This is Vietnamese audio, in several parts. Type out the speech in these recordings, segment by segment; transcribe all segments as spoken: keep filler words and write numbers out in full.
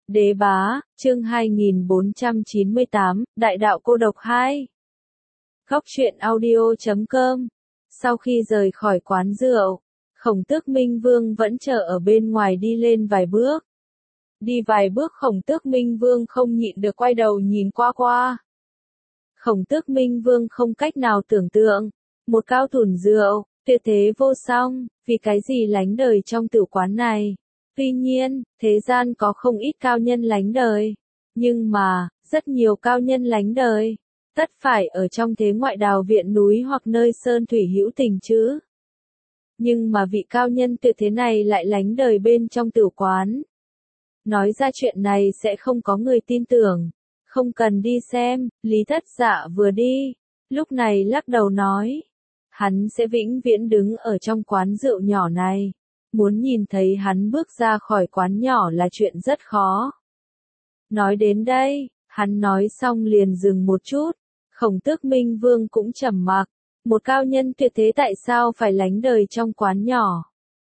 Đế bá, chương hai nghìn bốn trăm chín mươi tám, Đại đạo cô độc hai. Góc truyện audio chấm com. Sau khi rời khỏi quán rượu, Khổng Tước Minh Vương vẫn chờ ở bên ngoài đi lên vài bước. Đi vài bước Khổng Tước Minh Vương không nhịn được quay đầu nhìn qua qua. Khổng Tước Minh Vương không cách nào tưởng tượng, một cao thủ rượu, tuyệt thế vô song, vì cái gì lánh đời trong tử quán này. Tuy nhiên, thế gian có không ít cao nhân lánh đời. Nhưng mà, rất nhiều cao nhân lánh đời, tất phải ở trong thế ngoại đào viện núi hoặc nơi sơn thủy hữu tình chứ. Nhưng mà vị cao nhân tuyệt thế này lại lánh đời bên trong tử quán. Nói ra chuyện này sẽ không có người tin tưởng. Không cần đi xem, Lý Thất Dạ vừa đi, lúc này lắc đầu nói. Hắn sẽ vĩnh viễn đứng ở trong quán rượu nhỏ này. Muốn nhìn thấy hắn bước ra khỏi quán nhỏ là chuyện rất khó. Nói đến đây, hắn nói xong liền dừng một chút. Khổng Tước Minh Vương cũng trầm mặc. Một cao nhân tuyệt thế tại sao phải lánh đời trong quán nhỏ?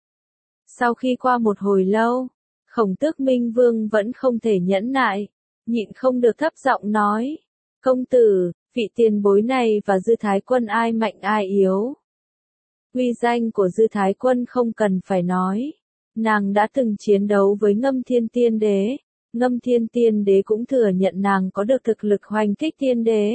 Sau khi qua một hồi lâu, Khổng Tước Minh Vương vẫn không thể nhẫn nại, nhịn không được thấp giọng nói. Công tử, vị tiền bối này và Dư Thái Quân ai mạnh ai yếu? Uy danh của Dư Thái Quân không cần phải nói. Nàng đã từng chiến đấu với Ngâm Thiên Tiên Đế. Ngâm Thiên Tiên Đế cũng thừa nhận nàng có được thực lực hoành kích tiên đế.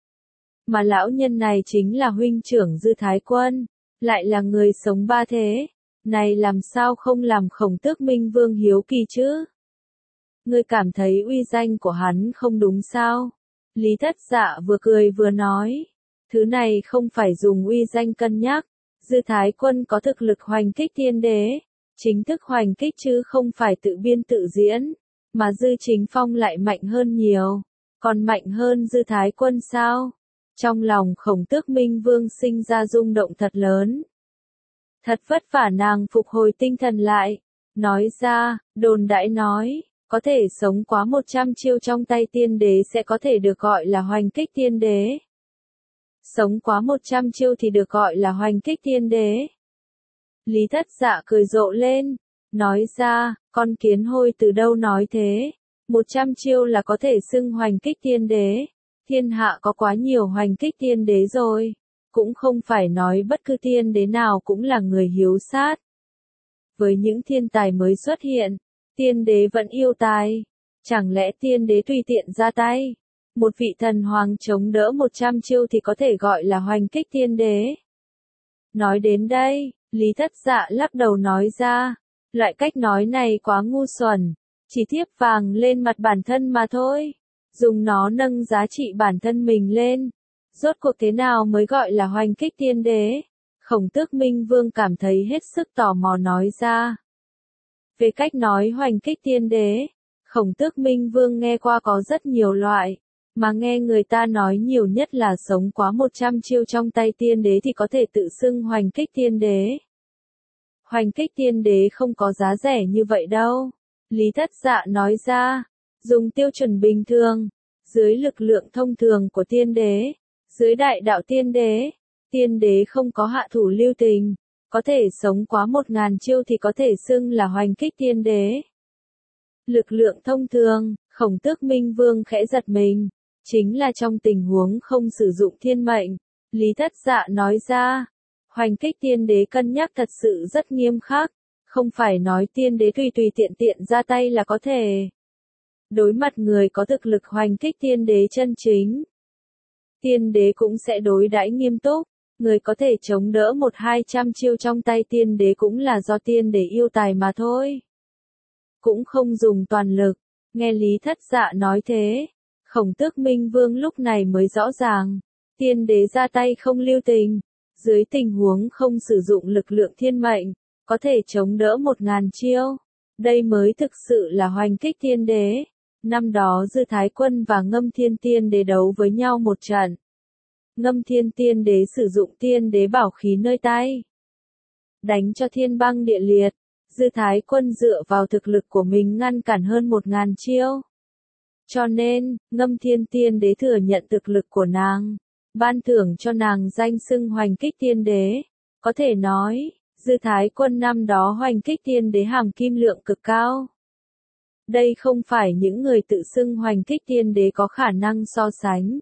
Mà lão nhân này chính là huynh trưởng Dư Thái Quân, lại là người sống ba thế. Này làm sao không làm Khổng Tước Minh Vương hiếu kỳ chứ? Ngươi cảm thấy uy danh của hắn không đúng sao? Lý Thất Dạ vừa cười vừa nói. Thứ này không phải dùng uy danh cân nhắc. Dư Thái Quân có thực lực hoành kích tiên đế, chính thức hoành kích chứ không phải tự biên tự diễn, mà Dư Chính Phong lại mạnh hơn nhiều, còn mạnh hơn Dư Thái Quân sao? Trong lòng Khổng Tước Minh Vương sinh ra rung động thật lớn. Thật vất vả nàng phục hồi tinh thần lại, nói ra, đồn đãi nói, có thể sống quá một trăm chiêu trong tay tiên đế sẽ có thể được gọi là hoành kích tiên đế. Sống quá một trăm chiêu thì được gọi là hoành kích tiên đế. Lý Thất Dạ cười rộ lên, nói ra, con kiến hôi từ đâu nói thế, một trăm chiêu là có thể xưng hoành kích tiên đế. Thiên hạ có quá nhiều hoành kích tiên đế rồi, cũng không phải nói bất cứ tiên đế nào cũng là người hiếu sát. Với những thiên tài mới xuất hiện, tiên đế vẫn yêu tài, chẳng lẽ tiên đế tùy tiện ra tay? Một vị thần hoàng chống đỡ một trăm chiêu thì có thể gọi là hoành kích tiên đế. Nói đến đây, Lý Thất Dạ lắc đầu nói ra, loại cách nói này quá ngu xuẩn, chỉ thiếp vàng lên mặt bản thân mà thôi, dùng nó nâng giá trị bản thân mình lên. Rốt cuộc thế nào mới gọi là hoành kích tiên đế? Khổng Tước Minh Vương cảm thấy hết sức tò mò nói ra. Về cách nói hoành kích tiên đế, Khổng Tước Minh Vương nghe qua có rất nhiều loại. Mà nghe người ta nói nhiều nhất là sống quá một trăm chiêu trong tay tiên đế thì có thể tự xưng hoành kích tiên đế. Hoành kích tiên đế không có giá rẻ như vậy đâu. Lý Thất Dạ nói ra, dùng tiêu chuẩn bình thường, dưới lực lượng thông thường của tiên đế, dưới đại đạo tiên đế, tiên đế không có hạ thủ lưu tình, có thể sống quá một ngàn chiêu thì có thể xưng là hoành kích tiên đế. Lực lượng thông thường, Khổng Tước Minh Vương khẽ giật mình. Chính là trong tình huống không sử dụng thiên mệnh, Lý Thất Dạ nói ra, hoành kích tiên đế cân nhắc thật sự rất nghiêm khắc, không phải nói tiên đế tùy tùy tiện tiện ra tay là có thể. Đối mặt người có thực lực hoành kích tiên đế chân chính, tiên đế cũng sẽ đối đãi nghiêm túc, người có thể chống đỡ một hai trăm chiêu trong tay tiên đế cũng là do tiên đế yêu tài mà thôi. Cũng không dùng toàn lực, nghe Lý Thất Dạ nói thế. Khổng Tước Minh Vương lúc này mới rõ ràng, tiên đế ra tay không lưu tình, dưới tình huống không sử dụng lực lượng thiên mệnh, có thể chống đỡ một ngàn chiêu, đây mới thực sự là hoành kích tiên đế. Năm đó Dư Thái Quân và Ngâm Thiên Tiên Đế đấu với nhau một trận. Ngâm Thiên Tiên Đế sử dụng tiên đế bảo khí nơi tay, đánh cho thiên băng địa liệt, Dư Thái Quân dựa vào thực lực của mình ngăn cản hơn một ngàn chiêu. Cho nên, Ngâm Thiên Tiên Đế thừa nhận thực lực của nàng, ban thưởng cho nàng danh xưng hoành kích tiên đế. Có thể nói, Dư Thái Quân năm đó hoành kích tiên đế hàm kim lượng cực cao. Đây không phải những người tự xưng hoành kích tiên đế có khả năng so sánh.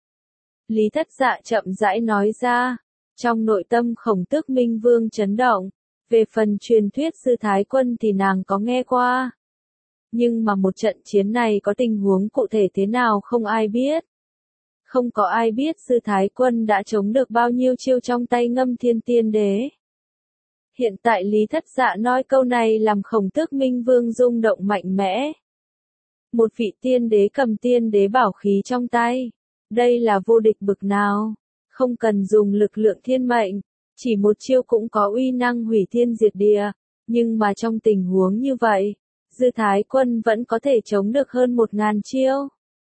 Lý Thất Dạ chậm rãi nói ra, trong nội tâm Khổng Tước Minh Vương chấn động, về phần truyền thuyết Dư Thái Quân thì nàng có nghe qua. Nhưng mà một trận chiến này có tình huống cụ thể thế nào không ai biết. Không có ai biết Dư Thái Quân đã chống được bao nhiêu chiêu trong tay Ngâm Thiên Tiên Đế. Hiện tại Lý Thất Dạ nói câu này làm Khổng Tước Minh Vương rung động mạnh mẽ. Một vị tiên đế cầm tiên đế bảo khí trong tay. Đây là vô địch bực nào. Không cần dùng lực lượng thiên mệnh. Chỉ một chiêu cũng có uy năng hủy thiên diệt địa. Nhưng mà trong tình huống như vậy, Dư Thái Quân vẫn có thể chống được hơn một ngàn chiêu.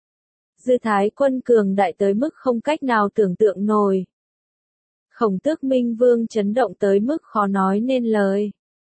Dư Thái Quân cường đại tới mức không cách nào tưởng tượng nổi. Khổng Tước Minh Vương chấn động tới mức khó nói nên lời.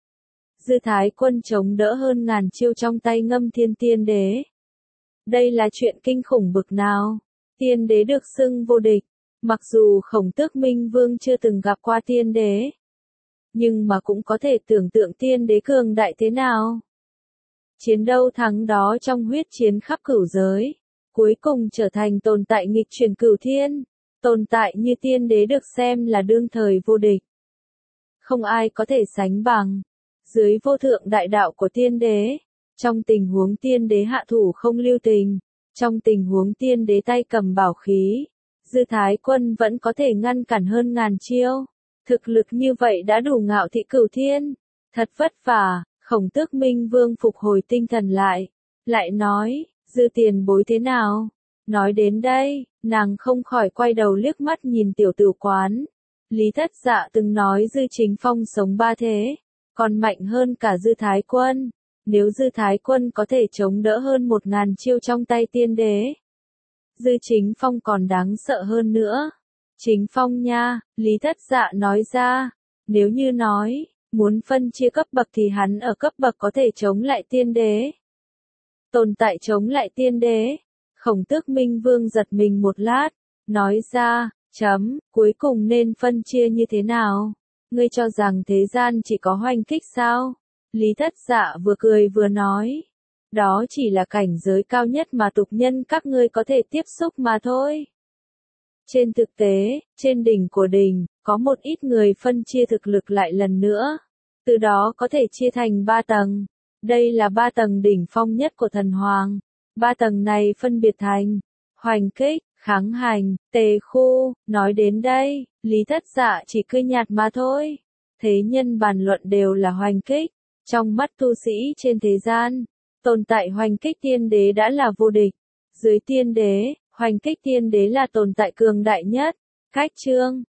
Dư Thái Quân chống đỡ hơn ngàn chiêu trong tay Ngâm Thiên Tiên Đế. Đây là chuyện kinh khủng bực nào. Tiên đế được xưng vô địch. Mặc dù Khổng Tước Minh Vương chưa từng gặp qua tiên đế, nhưng mà cũng có thể tưởng tượng tiên đế cường đại thế nào. Chiến đấu thắng đó trong huyết chiến khắp cửu giới, cuối cùng trở thành tồn tại nghịch chuyển cửu thiên. Tồn tại như tiên đế được xem là đương thời vô địch. Không ai có thể sánh bằng. Dưới vô thượng đại đạo của tiên đế, trong tình huống tiên đế hạ thủ không lưu tình, trong tình huống tiên đế tay cầm bảo khí, Dư Thái Quân vẫn có thể ngăn cản hơn ngàn chiêu. Thực lực như vậy đã đủ ngạo thị cửu thiên. Thật vất vả, Khổng Tước Minh Vương phục hồi tinh thần lại. Lại nói, Dư tiền bối thế nào? Nói đến đây, nàng không khỏi quay đầu liếc mắt nhìn tiểu tử quán. Lý Thất Dạ từng nói Dư Chính Phong sống ba thế, còn mạnh hơn cả Dư Thái Quân. Nếu Dư Thái Quân có thể chống đỡ hơn một ngàn chiêu trong tay tiên đế, Dư Chính Phong còn đáng sợ hơn nữa. Chính Phong nha, Lý Thất Dạ nói ra, nếu như nói, muốn phân chia cấp bậc thì hắn ở cấp bậc có thể chống lại tiên đế. Tồn tại chống lại tiên đế. Khổng Tước Minh Vương giật mình một lát, nói ra, chấm, cuối cùng nên phân chia như thế nào? Ngươi cho rằng thế gian chỉ có hoành kích sao? Lý Thất Dạ vừa cười vừa nói, đó chỉ là cảnh giới cao nhất mà tục nhân các ngươi có thể tiếp xúc mà thôi. Trên thực tế, trên đỉnh của đỉnh, có một ít người phân chia thực lực lại lần nữa. Từ đó có thể chia thành ba tầng. Đây là ba tầng đỉnh phong nhất của thần hoàng. Ba tầng này phân biệt thành hoành kích, kháng hành, tề khu. Nói đến đây, Lý Thất Dạ chỉ cười nhạt mà thôi. Thế nhân bàn luận đều là hoành kích. Trong mắt tu sĩ trên thế gian, tồn tại hoành kích tiên đế đã là vô địch. Dưới tiên đế, hoành kích tiên đế là tồn tại cường đại nhất. Cách chương